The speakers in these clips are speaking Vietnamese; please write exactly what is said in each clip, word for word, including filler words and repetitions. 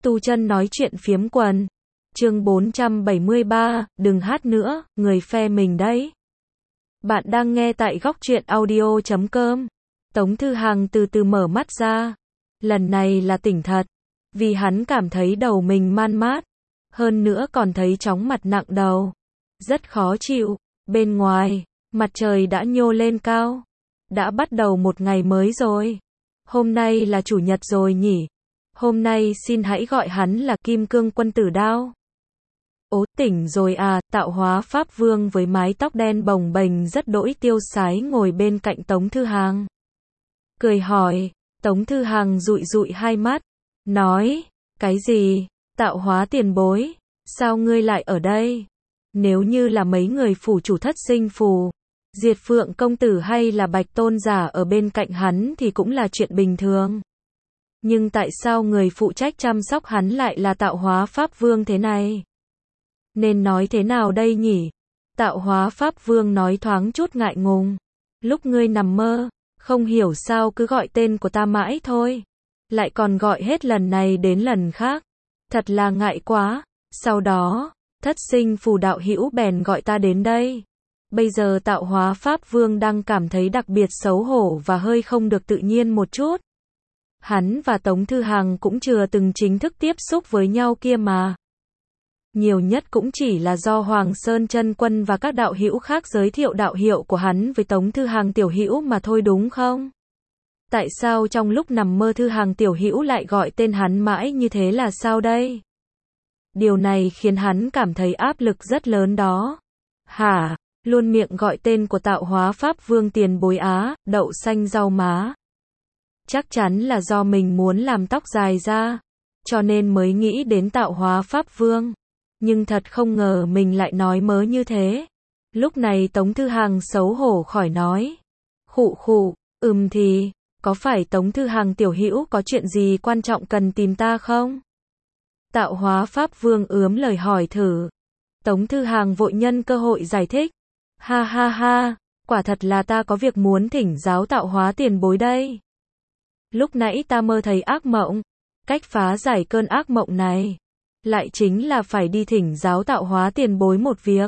Tu chân nói chuyện phiếm quần. Chương bốn trăm bảy mươi ba, đừng hát nữa, người phe mình đấy. Bạn đang nghe tại góc truyện audio chấm com. Tống Thư Hằng từ từ mở mắt ra. Lần này là tỉnh thật. Vì hắn cảm thấy đầu mình man mát. Hơn nữa còn thấy chóng mặt nặng đầu. Rất khó chịu. Bên ngoài, mặt trời đã nhô lên cao. Đã bắt đầu một ngày mới rồi. Hôm nay là chủ nhật rồi nhỉ? Hôm nay xin hãy gọi hắn là Kim Cương Quân Tử Đao. Ố, tỉnh rồi à? Tạo Hóa Pháp Vương với mái tóc đen bồng bềnh rất đỗi tiêu sái ngồi bên cạnh Tống Thư Hằng. Cười hỏi. Tống Thư Hằng dụi dụi hai mắt. Nói. Cái gì? Tạo Hóa tiền bối. Sao ngươi lại ở đây? Nếu như là mấy người phủ chủ thất sinh phù, Diệt Phượng công tử hay là Bạch tôn giả ở bên cạnh hắn thì cũng là chuyện bình thường. Nhưng tại sao người phụ trách chăm sóc hắn lại là Tạo Hóa Pháp Vương thế này? Nên nói thế nào đây nhỉ? Tạo Hóa Pháp Vương nói thoáng chút ngại ngùng. Lúc ngươi nằm mơ, không hiểu sao cứ gọi tên của ta mãi thôi. Lại còn gọi hết lần này đến lần khác. Thật là ngại quá. Sau đó, thất sinh phù đạo hữu bèn gọi ta đến đây. Bây giờ Tạo Hóa Pháp Vương đang cảm thấy đặc biệt xấu hổ và hơi không được tự nhiên một chút. Hắn và Tống Thư Hằng cũng chưa từng chính thức tiếp xúc với nhau kia mà. Nhiều nhất cũng chỉ là do Hoàng Sơn Chân Quân và các đạo hữu khác giới thiệu đạo hiệu của hắn với Tống Thư Hằng tiểu hữu mà thôi đúng không? Tại sao trong lúc nằm mơ Thư Hằng tiểu hữu lại gọi tên hắn mãi như thế là sao đây? Điều này khiến hắn cảm thấy áp lực rất lớn đó. Hả? Luôn miệng gọi tên của Tạo Hóa Pháp Vương tiền bối á, đậu xanh rau má. Chắc chắn là do mình muốn làm tóc dài ra, cho nên mới nghĩ đến Tạo Hóa Pháp Vương. Nhưng thật không ngờ mình lại nói mớ như thế. Lúc này Tống Thư Hằng xấu hổ khỏi nói. Khụ khụ, ừm thì, có phải Tống Thư Hằng tiểu hữu có chuyện gì quan trọng cần tìm ta không? Tạo Hóa Pháp Vương ướm lời hỏi thử. Tống Thư Hằng vội nhân cơ hội giải thích. Ha ha ha, quả thật là ta có việc muốn thỉnh giáo Tạo Hóa tiền bối đây. Lúc nãy ta mơ thấy ác mộng. Cách phá giải cơn ác mộng này lại chính là phải đi thỉnh giáo Tạo Hóa tiền bối một việc.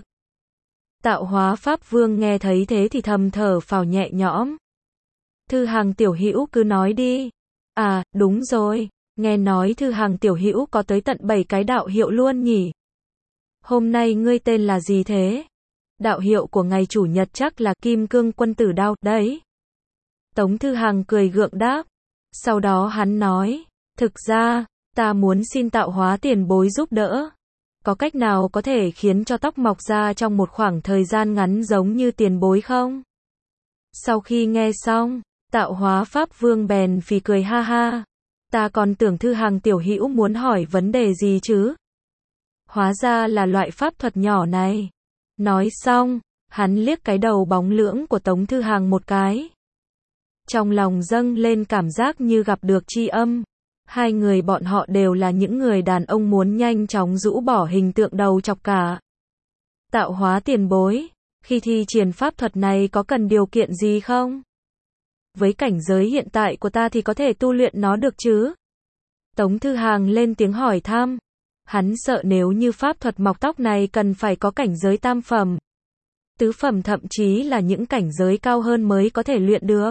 Tạo Hóa Pháp Vương nghe thấy thế thì thầm thở phào nhẹ nhõm. Thư Hằng tiểu hữu cứ nói đi. À, đúng rồi, nghe nói Thư Hằng tiểu hữu có tới tận bảy cái đạo hiệu luôn nhỉ? Hôm nay ngươi tên là gì thế? Đạo hiệu của ngày chủ nhật chắc là Kim Cương Quân Tử Đao đấy. Tống Thư Hằng cười gượng đáp. Sau đó hắn nói, thực ra, ta muốn xin Tạo Hóa tiền bối giúp đỡ. Có cách nào có thể khiến cho tóc mọc ra trong một khoảng thời gian ngắn giống như tiền bối không? Sau khi nghe xong, Tạo Hóa Pháp Vương bèn phì cười ha ha. Ta còn tưởng Thư Hằng tiểu hữu muốn hỏi vấn đề gì chứ? Hóa ra là loại pháp thuật nhỏ này. Nói xong, hắn liếc cái đầu bóng lưỡng của Tống Thư Hằng một cái. Trong lòng dâng lên cảm giác như gặp được tri âm. Hai người bọn họ đều là những người đàn ông muốn nhanh chóng rũ bỏ hình tượng đầu chọc cả. Tạo Hóa tiền bối, khi thi triển pháp thuật này có cần điều kiện gì không? Với cảnh giới hiện tại của ta thì có thể tu luyện nó được chứ? Tống Thư Hằng lên tiếng hỏi thăm. Hắn sợ nếu như pháp thuật mọc tóc này cần phải có cảnh giới tam phẩm, tứ phẩm thậm chí là những cảnh giới cao hơn mới có thể luyện được.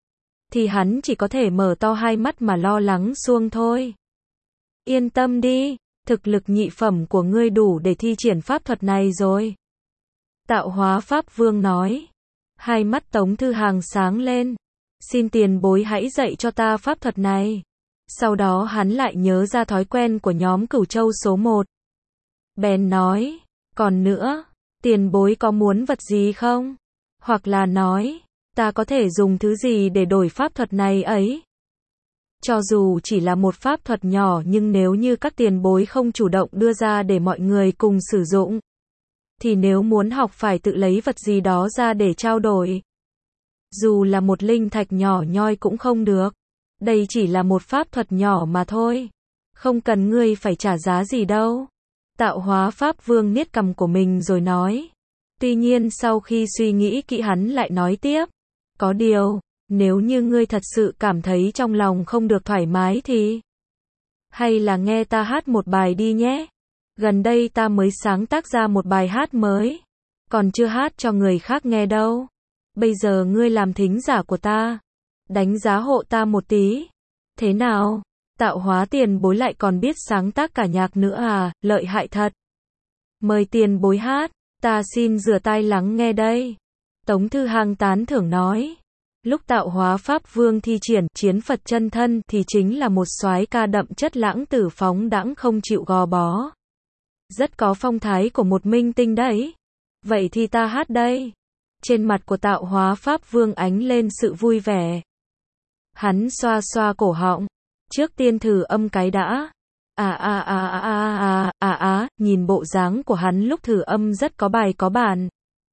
Thì hắn chỉ có thể mở to hai mắt mà lo lắng xuông thôi. Yên tâm đi, thực lực nhị phẩm của ngươi đủ để thi triển pháp thuật này rồi. Tạo Hóa Pháp Vương nói. Hai mắt Tống Thư Hằng sáng lên. Xin tiền bối hãy dạy cho ta pháp thuật này. Sau đó hắn lại nhớ ra thói quen của nhóm Cửu Châu số một. Bèn nói, còn nữa, tiền bối có muốn vật gì không? Hoặc là nói, ta có thể dùng thứ gì để đổi pháp thuật này ấy? Cho dù chỉ là một pháp thuật nhỏ nhưng nếu như các tiền bối không chủ động đưa ra để mọi người cùng sử dụng, thì nếu muốn học phải tự lấy vật gì đó ra để trao đổi. Dù là một linh thạch nhỏ nhoi cũng không được. Đây chỉ là một pháp thuật nhỏ mà thôi. Không cần ngươi phải trả giá gì đâu. Tạo Hóa Pháp Vương niết cằm của mình rồi nói. Tuy nhiên sau khi suy nghĩ kỹ hắn lại nói tiếp. Có điều, nếu như ngươi thật sự cảm thấy trong lòng không được thoải mái thì Hay là nghe ta hát một bài đi nhé. Gần đây ta mới sáng tác ra một bài hát mới. Còn chưa hát cho người khác nghe đâu. Bây giờ ngươi làm thính giả của ta. Đánh giá hộ ta một tí. Thế nào? Tạo hóa tiền bối lại còn biết sáng tác cả nhạc nữa à, lợi hại thật. Mời tiền bối hát, ta xin rửa tai lắng nghe đây. Tống Thư Hằng tán thưởng nói. Lúc tạo hóa Pháp Vương thi triển chiến Phật chân thân thì chính là một soái ca đậm chất lãng tử phóng đãng không chịu gò bó. Rất có phong thái của một minh tinh đấy. Vậy thì ta hát đây. Trên mặt của tạo hóa Pháp Vương ánh lên sự vui vẻ. Hắn xoa xoa cổ họng. Trước tiên thử âm cái đã. À à à à à à à à, nhìn bộ dáng của hắn lúc thử âm rất có bài có bản.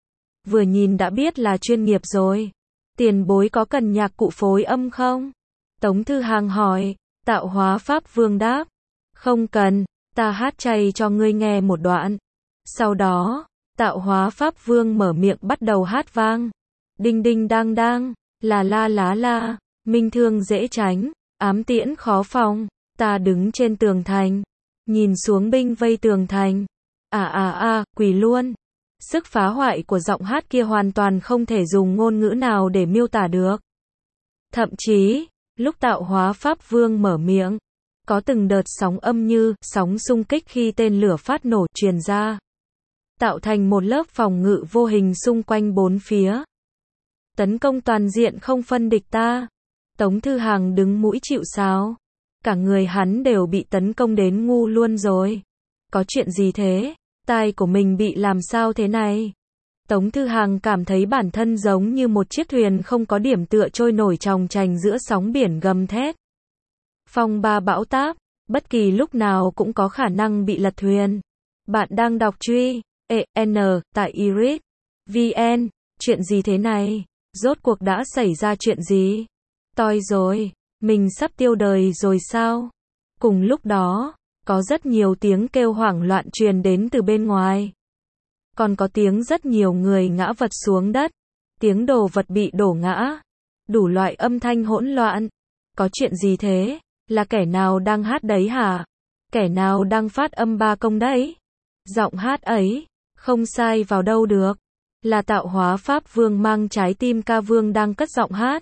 Vừa nhìn đã biết là chuyên nghiệp rồi. Tiền bối có cần nhạc cụ phối âm không? Tống Thư Hằng hỏi. Tạo hóa Pháp Vương đáp. Không cần, ta hát chay cho ngươi nghe một đoạn. Sau đó, tạo hóa Pháp Vương mở miệng bắt đầu hát vang. Đinh đinh đang đang, là la lá la, minh thương dễ tránh, ám tiễn khó phòng. Ta đứng trên tường thành, nhìn xuống binh vây tường thành. À à à, quỳ luôn. Sức phá hoại của giọng hát kia hoàn toàn không thể dùng ngôn ngữ nào để miêu tả được. Thậm chí, lúc tạo hóa Pháp Vương mở miệng, có từng đợt sóng âm như sóng xung kích khi tên lửa phát nổ truyền ra, tạo thành một lớp phòng ngự vô hình xung quanh bốn phía. Tấn công toàn diện không phân địch ta. Tống Thư Hằng đứng mũi chịu sào. Cả người hắn đều bị tấn công đến ngu luôn rồi. Có chuyện gì thế? Tai của mình bị làm sao thế này? Tống Thư Hằng cảm thấy bản thân giống như một chiếc thuyền không có điểm tựa trôi nổi chòng chành giữa sóng biển gầm thét. Phong ba bão táp, bất kỳ lúc nào cũng có khả năng bị lật thuyền. Bạn đang đọc truy, e n, tại iris chấm vn. Chuyện gì thế này? Rốt cuộc đã xảy ra chuyện gì? Toi rồi, mình sắp tiêu đời rồi sao? Cùng lúc đó, có rất nhiều tiếng kêu hoảng loạn truyền đến từ bên ngoài. Còn có tiếng rất nhiều người ngã vật xuống đất. Tiếng đồ vật bị đổ ngã. Đủ loại âm thanh hỗn loạn. Có chuyện gì thế? Là kẻ nào đang hát đấy hả? Kẻ nào đang phát âm ba công đấy? Giọng hát ấy, không sai vào đâu được. Là tạo hóa Pháp Vương mang trái tim ca vương đang cất giọng hát.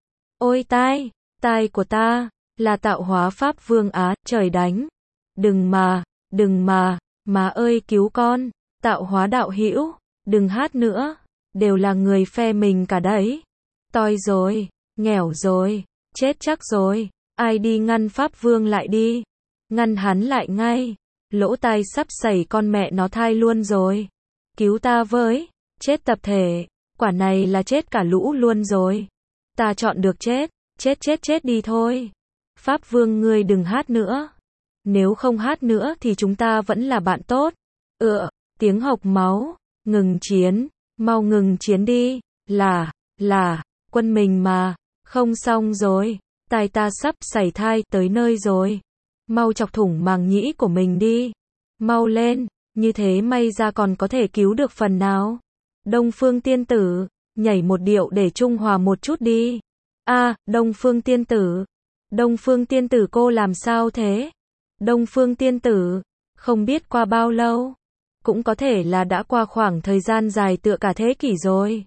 Ôi tai, tai của ta, là tạo hóa Pháp Vương á, trời đánh. Đừng mà, đừng mà, má ơi cứu con, tạo hóa đạo hữu, đừng hát nữa, đều là người phe mình cả đấy. Toi rồi, nghèo rồi, chết chắc rồi, ai đi ngăn Pháp Vương lại đi, ngăn hắn lại ngay, lỗ tai sắp sẩy con mẹ nó thai luôn rồi, cứu ta với, chết tập thể, quả này là chết cả lũ luôn rồi, ta chọn được chết, chết chết chết đi thôi, Pháp Vương ngươi đừng hát nữa. Nếu không hát nữa thì chúng ta vẫn là bạn tốt. Ựa, tiếng hộc máu, ngừng chiến, mau ngừng chiến đi, là, là, quân mình mà, không xong rồi, tai ta sắp sảy thai tới nơi rồi. Mau chọc thủng màng nhĩ của mình đi. Mau lên, như thế may ra còn có thể cứu được phần nào. Đông Phương tiên tử, nhảy một điệu để trung hòa một chút đi. A, à, Đông Phương tiên tử. Đông Phương tiên tử cô làm sao thế? Đông Phương tiên tử, không biết qua bao lâu, cũng có thể là đã qua khoảng thời gian dài tựa cả thế kỷ rồi.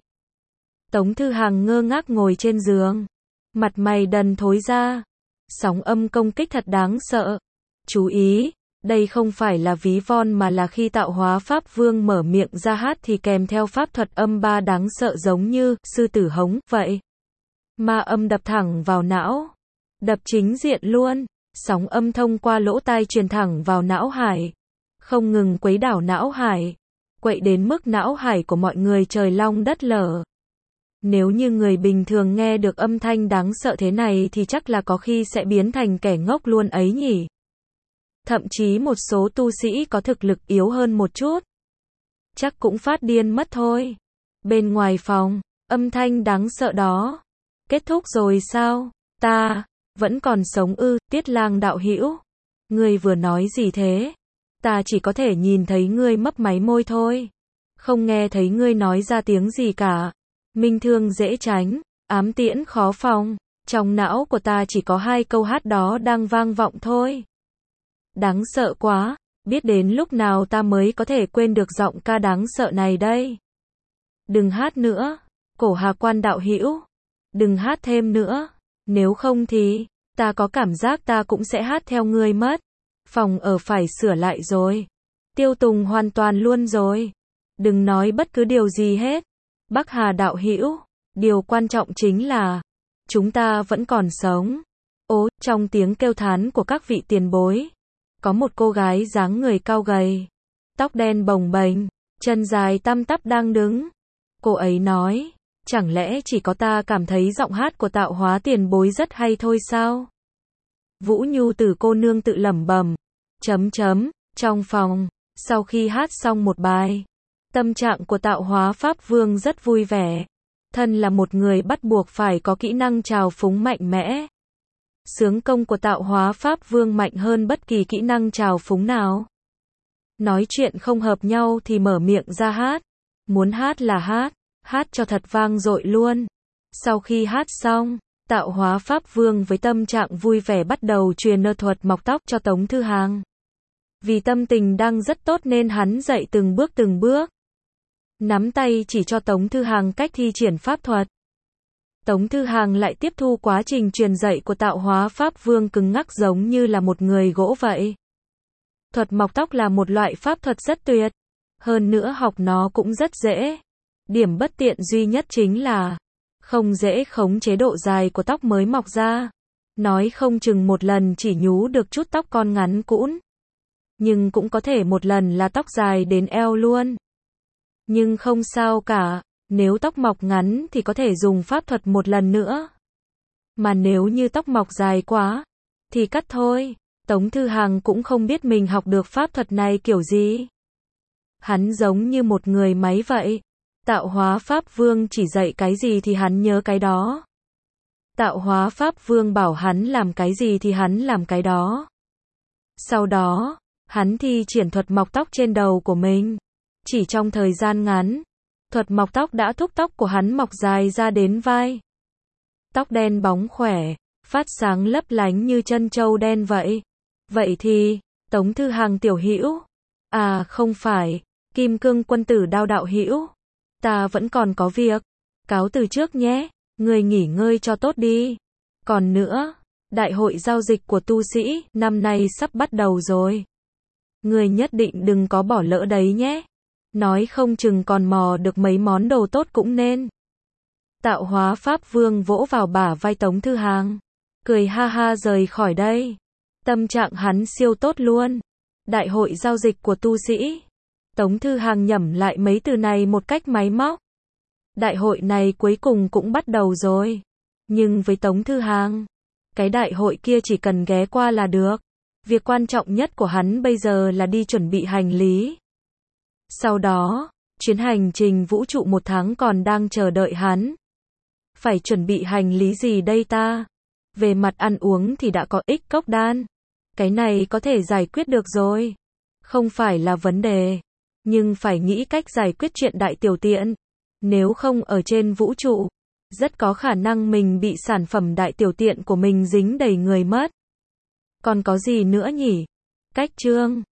Tống Thư Hằng ngơ ngác ngồi trên giường, mặt mày đần thối ra, sóng âm công kích thật đáng sợ. Chú ý, đây không phải là ví von mà là khi tạo hóa Pháp Vương mở miệng ra hát thì kèm theo pháp thuật âm ba đáng sợ giống như sư tử hống vậy. Ma âm đập thẳng vào não, đập chính diện luôn. Sóng âm thông qua lỗ tai truyền thẳng vào não hải, không ngừng quấy đảo não hải, quậy đến mức não hải của mọi người trời long đất lở. Nếu như người bình thường nghe được âm thanh đáng sợ thế này thì chắc là có khi sẽ biến thành kẻ ngốc luôn ấy nhỉ. Thậm chí một số tu sĩ có thực lực yếu hơn một chút, chắc cũng phát điên mất thôi. Bên ngoài phòng, âm thanh đáng sợ đó. Kết thúc rồi sao? Ta vẫn còn sống ư? Tiết Lang đạo hữu, ngươi vừa nói gì thế? Ta chỉ có thể nhìn thấy ngươi mấp máy môi thôi, không nghe thấy ngươi nói ra tiếng gì cả. Minh thương dễ tránh, ám tiễn khó phòng. Trong não của ta chỉ có hai câu hát đó đang vang vọng thôi. Đáng sợ quá, biết đến lúc nào ta mới có thể quên được giọng ca đáng sợ này đây. Đừng hát nữa, Cổ Hà Quan đạo hữu. Đừng hát thêm nữa, nếu không thì, ta có cảm giác ta cũng sẽ hát theo ngươi mất. Phòng ở phải sửa lại rồi. Tiêu Tùng hoàn toàn luôn rồi. Đừng nói bất cứ điều gì hết. Bắc Hà đạo hữu, điều quan trọng chính là, chúng ta vẫn còn sống. Ố, trong tiếng kêu thán của các vị tiền bối, có một cô gái dáng người cao gầy, tóc đen bồng bềnh, chân dài tăm tắp đang đứng. Cô ấy nói, chẳng lẽ chỉ có ta cảm thấy giọng hát của Tạo Hóa tiền bối rất hay thôi sao? Vũ Nhu Tử cô nương tự lẩm bẩm. Chấm chấm, trong phòng, sau khi hát xong một bài, tâm trạng của Tạo Hóa Pháp Vương rất vui vẻ. Thân là một người bắt buộc phải có kỹ năng trào phúng mạnh mẽ. Sướng công của Tạo Hóa Pháp Vương mạnh hơn bất kỳ kỹ năng trào phúng nào. Nói chuyện không hợp nhau thì mở miệng ra hát. Muốn hát là hát, hát cho thật vang dội luôn. Sau khi hát xong, Tạo Hóa Pháp Vương với tâm trạng vui vẻ bắt đầu truyền nơ thuật mọc tóc cho Tống Thư Hàng. Vì tâm tình đang rất tốt nên hắn dạy từng bước từng bước. Nắm tay chỉ cho Tống Thư Hàng cách thi triển pháp thuật. Tống Thư Hàng lại tiếp thu quá trình truyền dạy của Tạo Hóa Pháp Vương cứng ngắc giống như là một người gỗ vậy. Thuật mọc tóc là một loại pháp thuật rất tuyệt. Hơn nữa học nó cũng rất dễ. Điểm bất tiện duy nhất chính là không dễ khống chế độ dài của tóc mới mọc ra. Nói không chừng một lần chỉ nhú được chút tóc con ngắn cũn. Nhưng cũng có thể một lần là tóc dài đến eo luôn. Nhưng không sao cả, nếu tóc mọc ngắn thì có thể dùng pháp thuật một lần nữa. Mà nếu như tóc mọc dài quá, thì cắt thôi. Tống Thư Hàng cũng không biết mình học được pháp thuật này kiểu gì. Hắn giống như một người máy vậy. Tạo Hóa Pháp Vương chỉ dạy cái gì thì hắn nhớ cái đó. Tạo Hóa Pháp Vương bảo hắn làm cái gì thì hắn làm cái đó. Sau đó, hắn thi triển thuật mọc tóc trên đầu của mình. Chỉ trong thời gian ngắn, thuật mọc tóc đã thúc tóc của hắn mọc dài ra đến vai. Tóc đen bóng khỏe, phát sáng lấp lánh như chân trâu đen vậy. Vậy thì, Tống Thư Hàng tiểu hữu, à không phải, Kim Cương Quân Tử Đao đạo hữu, ta vẫn còn có việc, cáo từ trước nhé, người nghỉ ngơi cho tốt đi. Còn nữa, đại hội giao dịch của tu sĩ năm nay sắp bắt đầu rồi. Người nhất định đừng có bỏ lỡ đấy nhé. Nói không chừng còn mò được mấy món đồ tốt cũng nên. Tạo Hóa Pháp Vương vỗ vào bả vai Tống Thư Hàng, cười ha ha rời khỏi đây. Tâm trạng hắn siêu tốt luôn. Đại hội giao dịch của tu sĩ. Tống Thư Hàng nhẩm lại mấy từ này một cách máy móc. Đại hội này cuối cùng cũng bắt đầu rồi. Nhưng với Tống Thư Hàng, cái đại hội kia chỉ cần ghé qua là được. Việc quan trọng nhất của hắn bây giờ là đi chuẩn bị hành lý. Sau đó, chuyến hành trình vũ trụ một tháng còn đang chờ đợi hắn. Phải chuẩn bị hành lý gì đây ta? Về mặt ăn uống thì đã có ích cốc đan. Cái này có thể giải quyết được rồi. Không phải là vấn đề. Nhưng phải nghĩ cách giải quyết chuyện đại tiểu tiện. Nếu không ở trên vũ trụ, rất có khả năng mình bị sản phẩm đại tiểu tiện của mình dính đầy người mất. Còn có gì nữa nhỉ? Cách chương